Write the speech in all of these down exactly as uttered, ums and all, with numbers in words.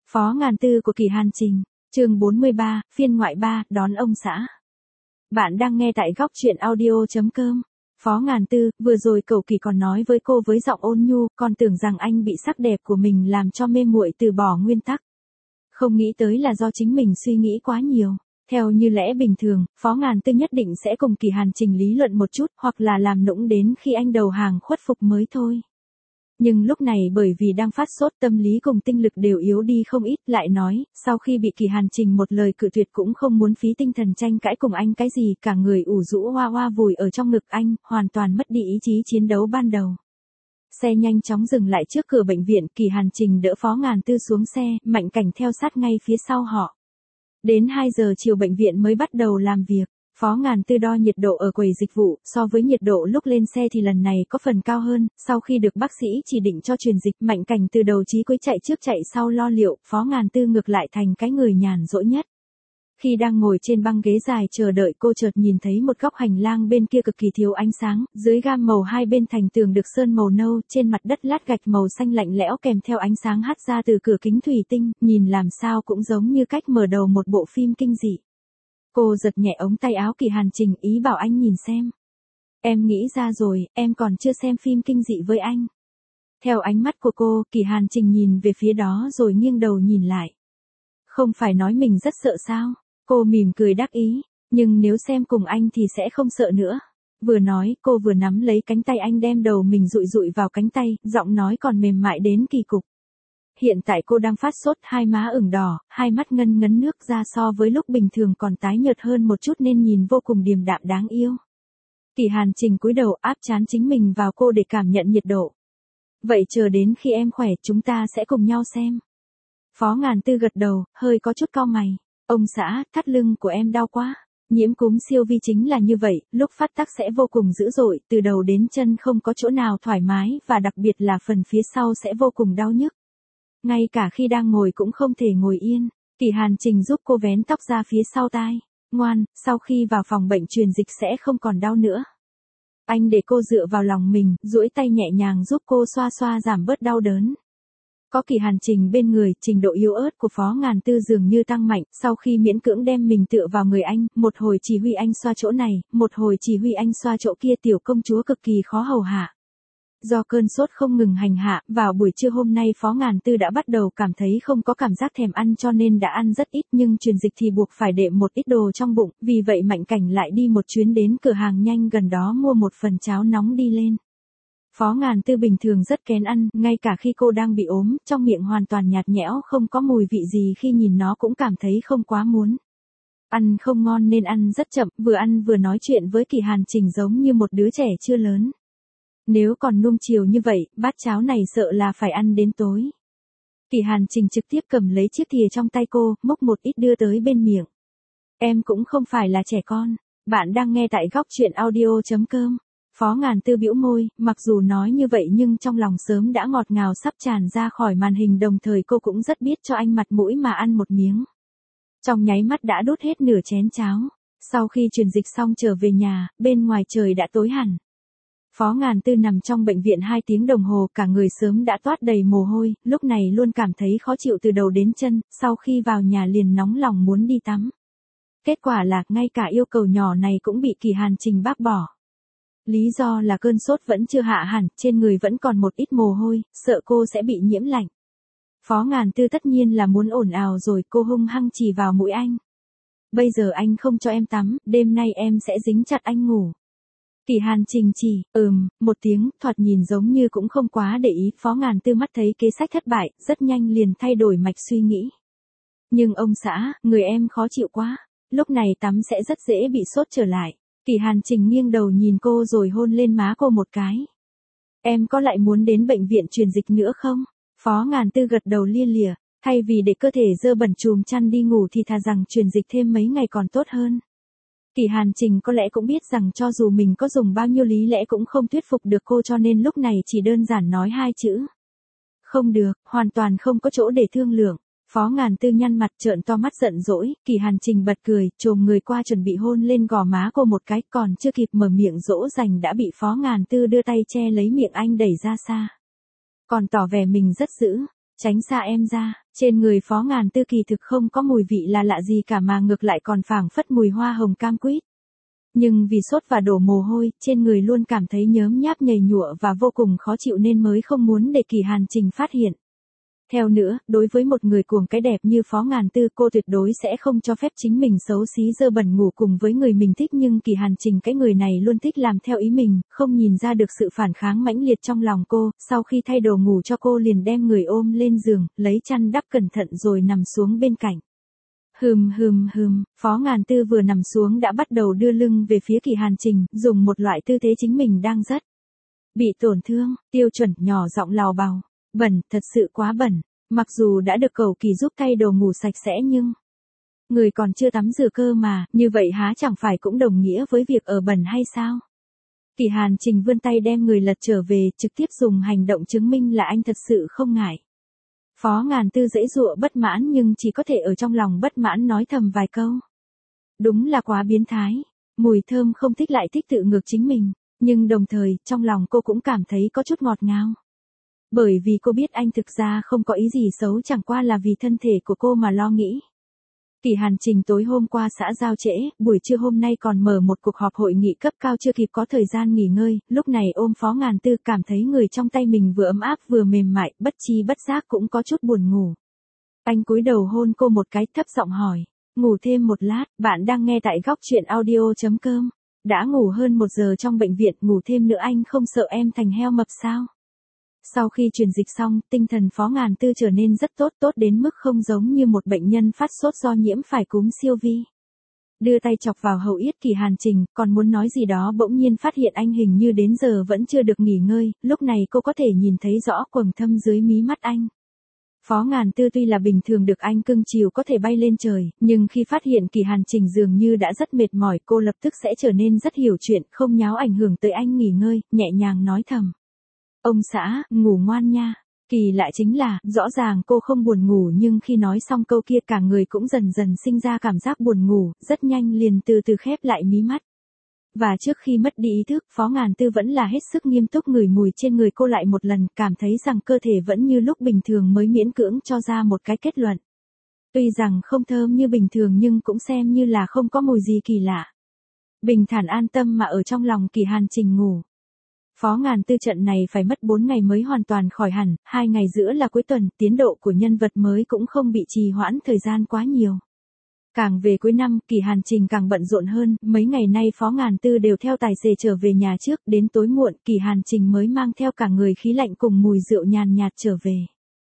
Phó Ngàn Tư của Kỳ Hàn Trình, chương bốn mươi ba, phiên ngoại ba, đón ông xã. Bạn đang nghe tại góc truyện audio chấm com. Phó Ngàn Tư, vừa rồi cậu Kỳ còn nói với cô với giọng ôn nhu, còn tưởng rằng anh bị sắc đẹp của mình làm cho mê muội từ bỏ nguyên tắc. Không nghĩ tới là do chính mình suy nghĩ quá nhiều. Theo như lẽ bình thường, Phó Ngàn Tư nhất định sẽ cùng Kỳ Hàn Trình lý luận một chút, hoặc là làm nũng đến khi anh đầu hàng khuất phục mới thôi. Nhưng lúc này bởi vì đang phát sốt, tâm lý cùng tinh lực đều yếu đi không ít, lại nói, sau khi bị Kỳ Hàn Trình một lời cự tuyệt cũng không muốn phí tinh thần tranh cãi cùng anh cái gì, cả người ủ rũ hoa hoa vùi ở trong ngực anh, hoàn toàn mất đi ý chí chiến đấu ban đầu. Xe nhanh chóng dừng lại trước cửa bệnh viện, Kỳ Hàn Trình đỡ Phó Ngàn Tư xuống xe, Mạnh Cảnh theo sát ngay phía sau họ. Đến hai giờ chiều bệnh viện mới bắt đầu làm việc. Phó Ngàn Tư đo nhiệt độ ở quầy dịch vụ, so với nhiệt độ lúc lên xe thì lần này có phần cao hơn, sau khi được bác sĩ chỉ định cho truyền dịch, Mạnh Cảnh từ đầu chí cuối chạy trước chạy sau lo liệu, Phó Ngàn Tư ngược lại thành cái người nhàn rỗi nhất. Khi đang ngồi trên băng ghế dài chờ đợi, cô chợt nhìn thấy một góc hành lang bên kia cực kỳ thiếu ánh sáng, dưới gam màu hai bên thành tường được sơn màu nâu, trên mặt đất lát gạch màu xanh lạnh lẽo kèm theo ánh sáng hắt ra từ cửa kính thủy tinh, nhìn làm sao cũng giống như cách mở đầu một bộ phim kinh dị. Cô giật nhẹ ống tay áo Kỳ Hàn Trình, ý bảo anh nhìn xem. Em nghĩ ra rồi, em còn chưa xem phim kinh dị với anh. Theo ánh mắt của cô, Kỳ Hàn Trình nhìn về phía đó rồi nghiêng đầu nhìn lại. Không phải nói mình rất sợ sao? Cô mỉm cười đắc ý, nhưng nếu xem cùng anh thì sẽ không sợ nữa. Vừa nói, cô vừa nắm lấy cánh tay anh đem đầu mình dụi dụi vào cánh tay, giọng nói còn mềm mại đến kỳ cục. Hiện tại cô đang phát sốt, hai má ửng đỏ, hai mắt ngân ngấn nước ra, so với lúc bình thường còn tái nhợt hơn một chút nên nhìn vô cùng điềm đạm đáng yêu. Kỳ Hàn Trình cúi đầu áp trán chính mình vào cô để cảm nhận nhiệt độ. Vậy chờ đến khi em khỏe chúng ta sẽ cùng nhau xem. Phó Ngàn Tư gật đầu, hơi có chút cau mày. Ông xã, thắt lưng của em đau quá. Nhiễm cúm siêu vi chính là như vậy, lúc phát tác sẽ vô cùng dữ dội, từ đầu đến chân không có chỗ nào thoải mái, và đặc biệt là phần phía sau sẽ vô cùng đau nhức. Ngay cả khi đang ngồi cũng không thể ngồi yên. Kỳ Hàn Trình giúp cô vén tóc ra phía sau tai. Ngoan, sau khi vào phòng bệnh truyền dịch sẽ không còn đau nữa. Anh để cô dựa vào lòng mình, duỗi tay nhẹ nhàng giúp cô xoa xoa giảm bớt đau đớn. Có Kỳ Hàn Trình bên người, trình độ yếu ớt của Phó Ngàn Tư dường như tăng mạnh, sau khi miễn cưỡng đem mình tựa vào người anh, một hồi chỉ huy anh xoa chỗ này, một hồi chỉ huy anh xoa chỗ kia, tiểu công chúa cực kỳ khó hầu hạ. Do cơn sốt không ngừng hành hạ, vào buổi trưa hôm nay Phó Ngàn Tư đã bắt đầu cảm thấy không có cảm giác thèm ăn cho nên đã ăn rất ít, nhưng truyền dịch thì buộc phải đệm một ít đồ trong bụng, vì vậy Mạnh Cảnh lại đi một chuyến đến cửa hàng nhanh gần đó mua một phần cháo nóng đi lên. Phó Ngàn Tư bình thường rất kén ăn, ngay cả khi cô đang bị ốm, trong miệng hoàn toàn nhạt nhẽo không có mùi vị gì, khi nhìn nó cũng cảm thấy không quá muốn. Ăn không ngon nên ăn rất chậm, vừa ăn vừa nói chuyện với Kỳ Hàn Trình giống như một đứa trẻ chưa lớn. Nếu còn nuông chiều như vậy, bát cháo này sợ là phải ăn đến tối. Kỳ Hàn Trình trực tiếp cầm lấy chiếc thìa trong tay cô, múc một ít đưa tới bên miệng. Em cũng không phải là trẻ con. Bạn đang nghe tại góc truyện audio chấm com. Phó Ngàn Tư bĩu môi, mặc dù nói như vậy nhưng trong lòng sớm đã ngọt ngào sắp tràn ra khỏi màn hình, đồng thời cô cũng rất biết cho anh mặt mũi mà ăn một miếng. Trong nháy mắt đã đốt hết nửa chén cháo. Sau khi truyền dịch xong trở về nhà, bên ngoài trời đã tối hẳn. Phó Ngàn Tư nằm trong bệnh viện hai tiếng đồng hồ, cả người sớm đã toát đầy mồ hôi, lúc này luôn cảm thấy khó chịu từ đầu đến chân, sau khi vào nhà liền nóng lòng muốn đi tắm. Kết quả là, ngay cả yêu cầu nhỏ này cũng bị Kỳ Hàn Trình bác bỏ. Lý do là cơn sốt vẫn chưa hạ hẳn, trên người vẫn còn một ít mồ hôi, sợ cô sẽ bị nhiễm lạnh. Phó Ngàn Tư tất nhiên là muốn ồn ào rồi, cô hung hăng chỉ vào mũi anh. Bây giờ anh không cho em tắm, đêm nay em sẽ dính chặt anh ngủ. Kỳ Hàn Trình chỉ, ừm, một tiếng, thoạt nhìn giống như cũng không quá để ý, Phó Ngàn Tư mắt thấy kế sách thất bại, rất nhanh liền thay đổi mạch suy nghĩ. Nhưng ông xã, người em khó chịu quá, lúc này tắm sẽ rất dễ bị sốt trở lại. Kỳ Hàn Trình nghiêng đầu nhìn cô rồi hôn lên má cô một cái. Em có lại muốn đến bệnh viện truyền dịch nữa không? Phó Ngàn Tư gật đầu lia lịa, thay vì để cơ thể dơ bẩn chùm chăn đi ngủ thì thà rằng truyền dịch thêm mấy ngày còn tốt hơn. Kỳ Hàn Trình có lẽ cũng biết rằng cho dù mình có dùng bao nhiêu lý lẽ cũng không thuyết phục được cô, cho nên lúc này chỉ đơn giản nói hai chữ. Không được, hoàn toàn không có chỗ để thương lượng. Phó Ngàn Tư nhăn mặt trợn to mắt giận dỗi, Kỳ Hàn Trình bật cười, chồm người qua chuẩn bị hôn lên gò má cô một cái, còn chưa kịp mở miệng dỗ dành đã bị Phó Ngàn Tư đưa tay che lấy miệng anh đẩy ra xa. Còn tỏ vẻ mình rất dữ. Tránh xa em ra, trên người Phó Ngàn Tư kỳ thực không có mùi vị là lạ gì cả mà ngược lại còn phảng phất mùi hoa hồng cam quýt. Nhưng vì sốt và đổ mồ hôi, trên người luôn cảm thấy nhớm nháp nhầy nhụa và vô cùng khó chịu nên mới không muốn để Kỳ Hàn Trình phát hiện. Theo nữa, đối với một người cuồng cái đẹp như Phó Ngàn Tư, cô tuyệt đối sẽ không cho phép chính mình xấu xí dơ bẩn ngủ cùng với người mình thích, nhưng Kỳ Hàn Trình cái người này luôn thích làm theo ý mình, không nhìn ra được sự phản kháng mãnh liệt trong lòng cô, sau khi thay đồ ngủ cho cô liền đem người ôm lên giường, lấy chăn đắp cẩn thận rồi nằm xuống bên cạnh. Hừm hừm hừm, Phó Ngàn Tư vừa nằm xuống đã bắt đầu đưa lưng về phía Kỳ Hàn Trình, dùng một loại tư thế chính mình đang rất bị tổn thương, tiêu chuẩn nhỏ giọng lào bào. Bẩn, thật sự quá bẩn. Mặc dù đã được cầu kỳ giúp thay đồ ngủ sạch sẽ nhưng người còn chưa tắm rửa cơ mà, như vậy há chẳng phải cũng đồng nghĩa với việc ở bẩn hay sao? Kỳ Hàn Trình vươn tay đem người lật trở về, trực tiếp dùng hành động chứng minh là anh thật sự không ngại. Phó Ngàn Tư giãy giụa bất mãn nhưng chỉ có thể ở trong lòng bất mãn nói thầm vài câu. Đúng là quá biến thái, mùi thơm không thích lại thích tự ngược chính mình, nhưng đồng thời trong lòng cô cũng cảm thấy có chút ngọt ngào. Bởi vì cô biết anh thực ra không có ý gì xấu, chẳng qua là vì thân thể của cô mà lo nghĩ. Kỳ Hàn Trình tối hôm qua xã giao trễ, buổi trưa hôm nay còn mở một cuộc họp hội nghị cấp cao chưa kịp có thời gian nghỉ ngơi, lúc này ôm Phó Ngàn Tư cảm thấy người trong tay mình vừa ấm áp vừa mềm mại, bất chi bất giác cũng có chút buồn ngủ. Anh cúi đầu hôn cô một cái, thấp giọng hỏi, ngủ thêm một lát, bạn đang nghe tại góc truyện audio chấm com. Đã ngủ hơn một giờ trong bệnh viện, ngủ thêm nữa anh không sợ em thành heo mập sao? Sau khi truyền dịch xong, tinh thần Phó Ngàn Tư trở nên rất tốt, tốt đến mức không giống như một bệnh nhân phát sốt do nhiễm phải cúm siêu vi. Đưa tay chọc vào hậu yết Kỳ Hàn Trình, còn muốn nói gì đó bỗng nhiên phát hiện anh hình như đến giờ vẫn chưa được nghỉ ngơi, lúc này cô có thể nhìn thấy rõ quầng thâm dưới mí mắt anh. Phó Ngàn Tư tuy là bình thường được anh cưng chiều có thể bay lên trời, nhưng khi phát hiện Kỳ Hàn Trình dường như đã rất mệt mỏi, cô lập tức sẽ trở nên rất hiểu chuyện, không nháo ảnh hưởng tới anh nghỉ ngơi, nhẹ nhàng nói thầm. Ông xã, ngủ ngoan nha. Kỳ lạ chính là, rõ ràng cô không buồn ngủ nhưng khi nói xong câu kia cả người cũng dần dần sinh ra cảm giác buồn ngủ, rất nhanh liền từ từ khép lại mí mắt. Và trước khi mất đi ý thức, Phó Ngàn Tư vẫn là hết sức nghiêm túc ngửi mùi trên người cô lại một lần, cảm thấy rằng cơ thể vẫn như lúc bình thường mới miễn cưỡng cho ra một cái kết luận. Tuy rằng không thơm như bình thường nhưng cũng xem như là không có mùi gì kỳ lạ. Bình thản an tâm mà ở trong lòng Kỳ Hàn Trình ngủ. Phó Ngàn Tư trận này phải mất bốn ngày mới hoàn toàn khỏi hẳn, hai ngày giữa là cuối tuần, tiến độ của nhân vật mới cũng không bị trì hoãn thời gian quá nhiều. Càng về cuối năm, Kỳ Hàn Trình càng bận rộn hơn, mấy ngày nay Phó Ngàn Tư đều theo tài xế trở về nhà trước, đến tối muộn, Kỳ Hàn Trình mới mang theo cả người khí lạnh cùng mùi rượu nhàn nhạt trở về.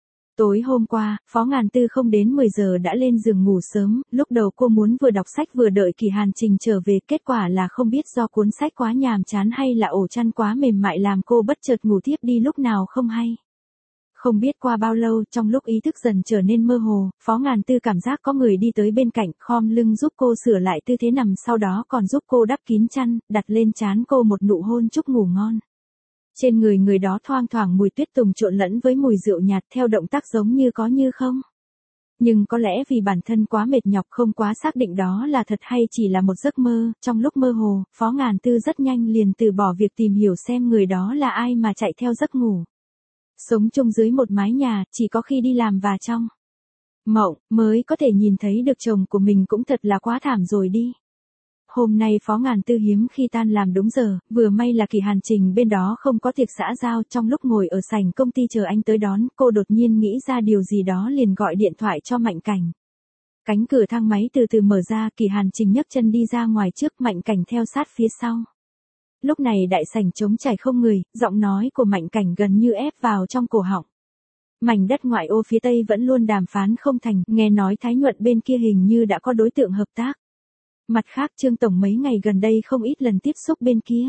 Tối hôm qua, Phó Ngàn Tư không đến mười giờ đã lên giường ngủ sớm, lúc đầu cô muốn vừa đọc sách vừa đợi Kỳ Hàn Trình trở về, kết quả là không biết do cuốn sách quá nhàm chán hay là ổ chăn quá mềm mại làm cô bất chợt ngủ thiếp đi lúc nào không hay. Không biết qua bao lâu, trong lúc ý thức dần trở nên mơ hồ, Phó Ngàn Tư cảm giác có người đi tới bên cạnh, khom lưng giúp cô sửa lại tư thế nằm, sau đó còn giúp cô đắp kín chăn, đặt lên trán cô một nụ hôn chúc ngủ ngon. Trên người người đó thoang thoảng mùi tuyết tùng trộn lẫn với mùi rượu nhạt theo động tác giống như có như không. Nhưng có lẽ vì bản thân quá mệt nhọc không quá xác định đó là thật hay chỉ là một giấc mơ, trong lúc mơ hồ, Phó Ngàn Tư rất nhanh liền từ bỏ việc tìm hiểu xem người đó là ai mà chạy theo giấc ngủ. Sống chung dưới một mái nhà, chỉ có khi đi làm và trong mộng, mới có thể nhìn thấy được chồng của mình cũng thật là quá thảm rồi đi. Hôm nay Phó Ngàn Tư hiếm khi tan làm đúng giờ, vừa may là Kỳ Hàn Trình bên đó không có tiệc xã giao, trong lúc ngồi ở sảnh công ty chờ anh tới đón, cô đột nhiên nghĩ ra điều gì đó liền gọi điện thoại cho Mạnh Cảnh. Cánh cửa thang máy từ từ mở ra, Kỳ Hàn Trình nhấc chân đi ra ngoài trước, Mạnh Cảnh theo sát phía sau. Lúc này đại sảnh trống trải không người, giọng nói của Mạnh Cảnh gần như ép vào trong cổ họng. Mảnh đất ngoại ô phía Tây vẫn luôn đàm phán không thành, nghe nói Thái Nhuận bên kia hình như đã có đối tượng hợp tác. Mặt khác Trương Tổng mấy ngày gần đây không ít lần tiếp xúc bên kia.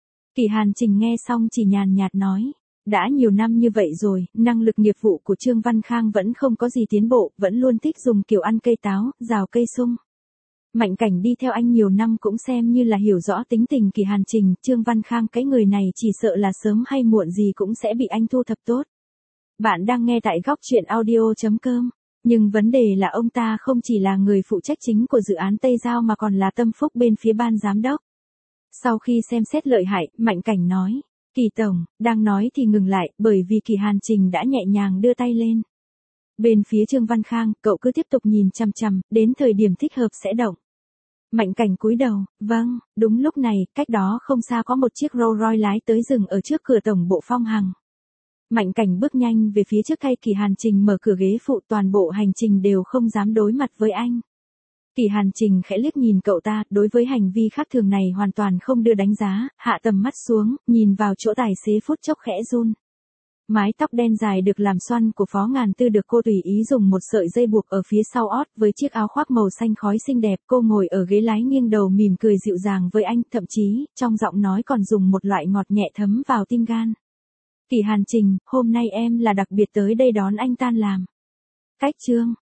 Kỳ Hàn Trình nghe xong chỉ nhàn nhạt nói. Đã nhiều năm như vậy rồi, năng lực nghiệp vụ của Trương Văn Khang vẫn không có gì tiến bộ, vẫn luôn thích dùng kiểu ăn cây táo, rào cây sung. Mạnh Cảnh đi theo anh nhiều năm cũng xem như là hiểu rõ tính tình Kỳ Hàn Trình, Trương Văn Khang cái người này chỉ sợ là sớm hay muộn gì cũng sẽ bị anh thu thập tốt. Bạn đang nghe tại góc truyện audio chấm com. Nhưng vấn đề là ông ta không chỉ là người phụ trách chính của dự án Tây Giao mà còn là tâm phúc bên phía ban giám đốc. Sau khi xem xét lợi hại, Mạnh Cảnh nói, Kỳ Tổng, đang nói thì ngừng lại, bởi vì Kỳ Hàn Trình đã nhẹ nhàng đưa tay lên. Bên phía Trương Văn Khang, cậu cứ tiếp tục nhìn chằm chằm, đến thời điểm thích hợp sẽ động. Mạnh Cảnh cúi đầu, vâng, đúng lúc này, cách đó không xa có một chiếc Rolls Royce lái tới dừng ở trước cửa tổng bộ Phong Hằng. Mạnh Cảnh bước nhanh về phía trước, thay Kỳ Hàn Trình mở cửa ghế phụ, toàn bộ hành trình đều không dám đối mặt với anh. Kỳ Hàn Trình khẽ liếc nhìn cậu ta, đối với hành vi khác thường này hoàn toàn không đưa đánh giá, hạ tầm mắt xuống, nhìn vào chỗ tài xế phút chốc khẽ run. Mái tóc đen dài được làm xoăn của Phó Ngàn Tư được cô tùy ý dùng một sợi dây buộc ở phía sau ót, với chiếc áo khoác màu xanh khói xinh đẹp, cô ngồi ở ghế lái nghiêng đầu mỉm cười dịu dàng với anh, thậm chí, trong giọng nói còn dùng một loại ngọt nhẹ thấm vào tim gan. Kỳ Hàn Trình, hôm nay em là đặc biệt tới đây đón anh tan làm. Cách Trương